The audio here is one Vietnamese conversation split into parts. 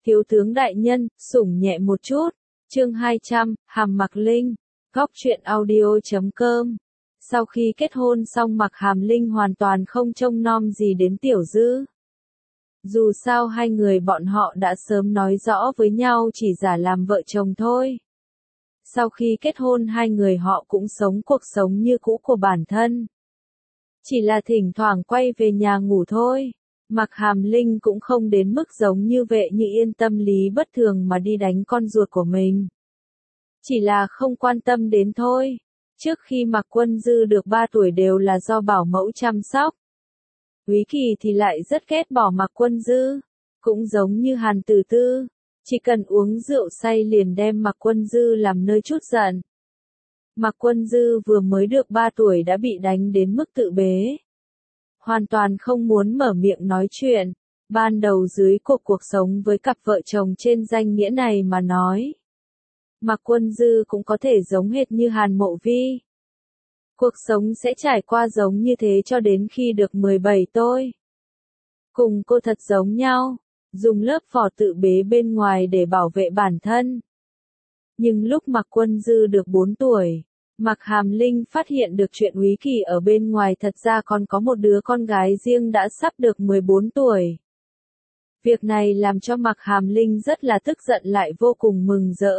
Thiếu tướng đại nhân, sủng nhẹ một chút. Chương 200, Hàm Mặc Linh. Góc truyện audio.com. Sau khi kết hôn xong Mạc Hàm Linh hoàn toàn không trông nom gì đến Tiểu Dư. Dù sao hai người bọn họ đã sớm nói rõ với nhau chỉ giả làm vợ chồng thôi. Sau khi kết hôn hai người họ cũng sống cuộc sống như cũ của bản thân. Chỉ là thỉnh thoảng quay về nhà ngủ thôi. Mạc Hàm Linh cũng không đến mức giống như Vệ Như Yên tâm lý bất thường mà đi đánh con ruột của mình. Chỉ là không quan tâm đến thôi. Trước khi Mạc Quân Dư được 3 tuổi đều là do bảo mẫu chăm sóc. Úy Kỳ thì lại rất ghét bỏ Mạc Quân Dư. Cũng giống như Hàn Tử Tư. Chỉ cần uống rượu say liền đem Mạc Quân Dư làm nơi trút giận. Mạc Quân Dư vừa mới được 3 tuổi đã bị đánh đến mức tự bế. Hoàn toàn không muốn mở miệng nói chuyện. Ban đầu dưới cuộc sống với cặp vợ chồng trên danh nghĩa này mà nói. Mạc Quân Dư cũng có thể giống hệt như Hàn Mộ Vi. Cuộc sống sẽ trải qua giống như thế cho đến khi được 17 tuổi. Cùng cô thật giống nhau, dùng lớp vỏ tự bế bên ngoài để bảo vệ bản thân. Nhưng lúc Mạc Quân Dư được 4 tuổi, Mạc Hàm Linh phát hiện được chuyện Úy Kỳ ở bên ngoài thật ra còn có một đứa con gái riêng đã sắp được 14 tuổi. Việc này làm cho Mạc Hàm Linh rất là tức giận lại vô cùng mừng rỡ.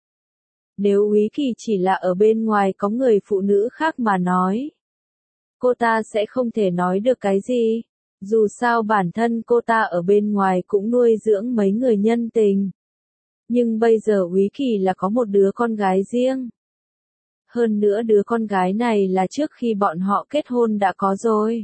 Nếu Úy Kỳ chỉ là ở bên ngoài có người phụ nữ khác mà nói, cô ta sẽ không thể nói được cái gì. Dù sao bản thân cô ta ở bên ngoài cũng nuôi dưỡng mấy người nhân tình. Nhưng bây giờ Úy Kỳ là có một đứa con gái riêng. Hơn nữa đứa con gái này là trước khi bọn họ kết hôn đã có rồi.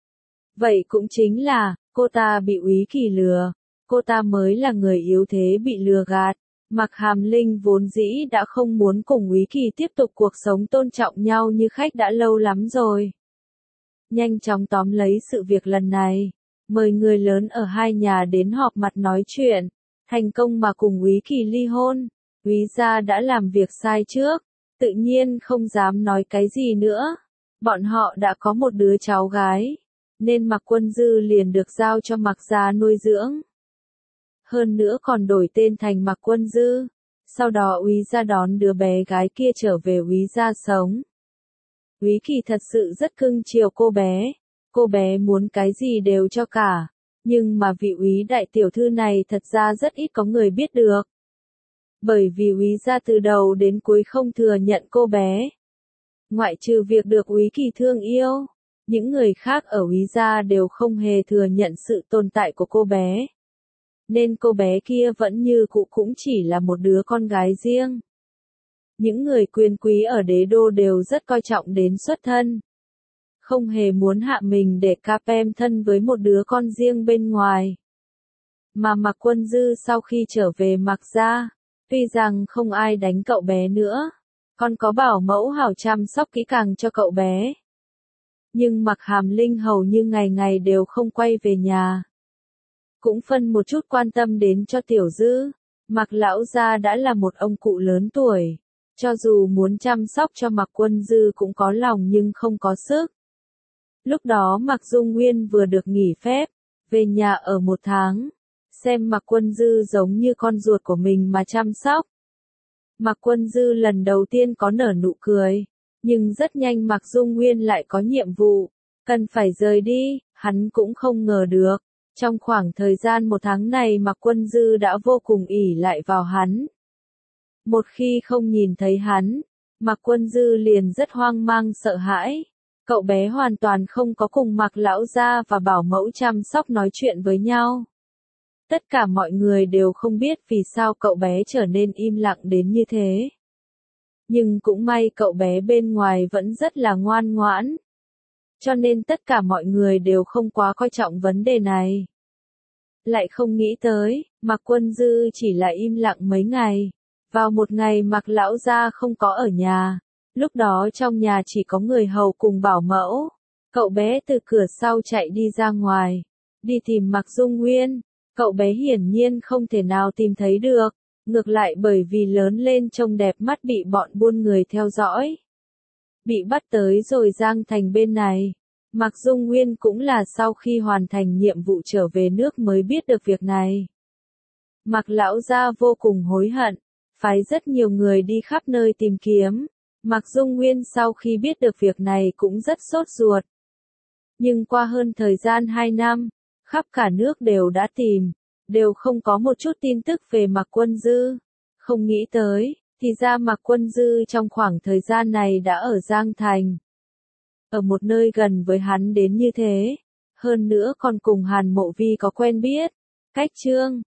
Vậy cũng chính là, cô ta bị Úy Kỳ lừa. Cô ta mới là người yếu thế bị lừa gạt. Mạc Hàm Linh vốn dĩ đã không muốn cùng Úy Kỳ tiếp tục cuộc sống tôn trọng nhau như khách đã lâu lắm rồi. Nhanh chóng tóm lấy sự việc lần này, mời người lớn ở hai nhà đến họp mặt nói chuyện, thành công mà cùng Úy Kỳ ly hôn. Úy gia đã làm việc sai trước, tự nhiên không dám nói cái gì nữa. Bọn họ đã có một đứa cháu gái, nên Mạc Quân Dư liền được giao cho Mạc gia nuôi dưỡng. Hơn nữa còn đổi tên thành Mạc Quân Dư. Sau đó Úy gia đón đứa bé gái kia trở về Úy gia sống. Úy Kỳ thật sự rất cưng chiều cô bé muốn cái gì đều cho cả, nhưng mà vị Úy đại tiểu thư này thật ra rất ít có người biết được. Bởi vì Úy gia từ đầu đến cuối không thừa nhận cô bé. Ngoại trừ việc được Úy Kỳ thương yêu, những người khác ở Úy gia đều không hề thừa nhận sự tồn tại của cô bé. Nên cô bé kia vẫn như cũ cũng chỉ là một đứa con gái riêng. Những người quyền quý ở đế đô đều rất coi trọng đến xuất thân. Không hề muốn hạ mình để capem thân với một đứa con riêng bên ngoài. Mà Mạc Quân Dư sau khi trở về Mạc gia, tuy rằng không ai đánh cậu bé nữa, còn có bảo mẫu hảo chăm sóc kỹ càng cho cậu bé. Nhưng Mạc Hàm Linh hầu như ngày ngày đều không quay về nhà. Cũng phân một chút quan tâm đến cho Tiểu Dư. Mạc lão gia đã là một ông cụ lớn tuổi. Cho dù muốn chăm sóc cho Mạc Quân Dư cũng có lòng nhưng không có sức. Lúc đó Mạc Dung Nguyên vừa được nghỉ phép, về nhà ở 1 tháng. Xem Mạc Quân Dư giống như con ruột của mình mà chăm sóc. Mạc Quân Dư lần đầu tiên có nở nụ cười. Nhưng rất nhanh Mạc Dung Nguyên lại có nhiệm vụ. Cần phải rời đi, hắn cũng không ngờ được. Trong khoảng thời gian 1 tháng này Mạc Quân Dư đã vô cùng ỷ lại vào hắn. Một khi không nhìn thấy hắn, Mạc Quân Dư liền rất hoang mang sợ hãi. Cậu bé hoàn toàn không có cùng Mạc lão gia và bảo mẫu chăm sóc nói chuyện với nhau. Tất cả mọi người đều không biết vì sao cậu bé trở nên im lặng đến như thế. Nhưng cũng may cậu bé bên ngoài vẫn rất là ngoan ngoãn. Cho nên tất cả mọi người đều không quá coi trọng vấn đề này. Lại không nghĩ tới, Mạc Quân Dư chỉ là im lặng mấy ngày. Vào một ngày Mạc lão gia không có ở nhà. Lúc đó trong nhà chỉ có người hầu cùng bảo mẫu. Cậu bé từ cửa sau chạy đi ra ngoài. Đi tìm Mạc Dung Nguyên. Cậu bé hiển nhiên không thể nào tìm thấy được. Ngược lại bởi vì lớn lên trông đẹp mắt bị bọn buôn người theo dõi. Bị bắt tới rồi giang thành bên này. Mạc Dung Nguyên cũng là sau khi hoàn thành nhiệm vụ trở về nước mới biết được việc này. Mạc lão gia vô cùng hối hận, phái rất nhiều người đi khắp nơi tìm kiếm. Mạc Dung Nguyên sau khi biết được việc này cũng rất sốt ruột. Nhưng qua hơn thời gian 2 năm, khắp cả nước đều đã tìm, đều không có một chút tin tức về Mạc Quân Dư. Không nghĩ tới, thì ra Mạc Quân Dư trong khoảng thời gian này đã ở Giang Thành. Ở một nơi gần với hắn đến như thế, hơn nữa còn cùng Hàn Mộ Vi có quen biết. Cách chương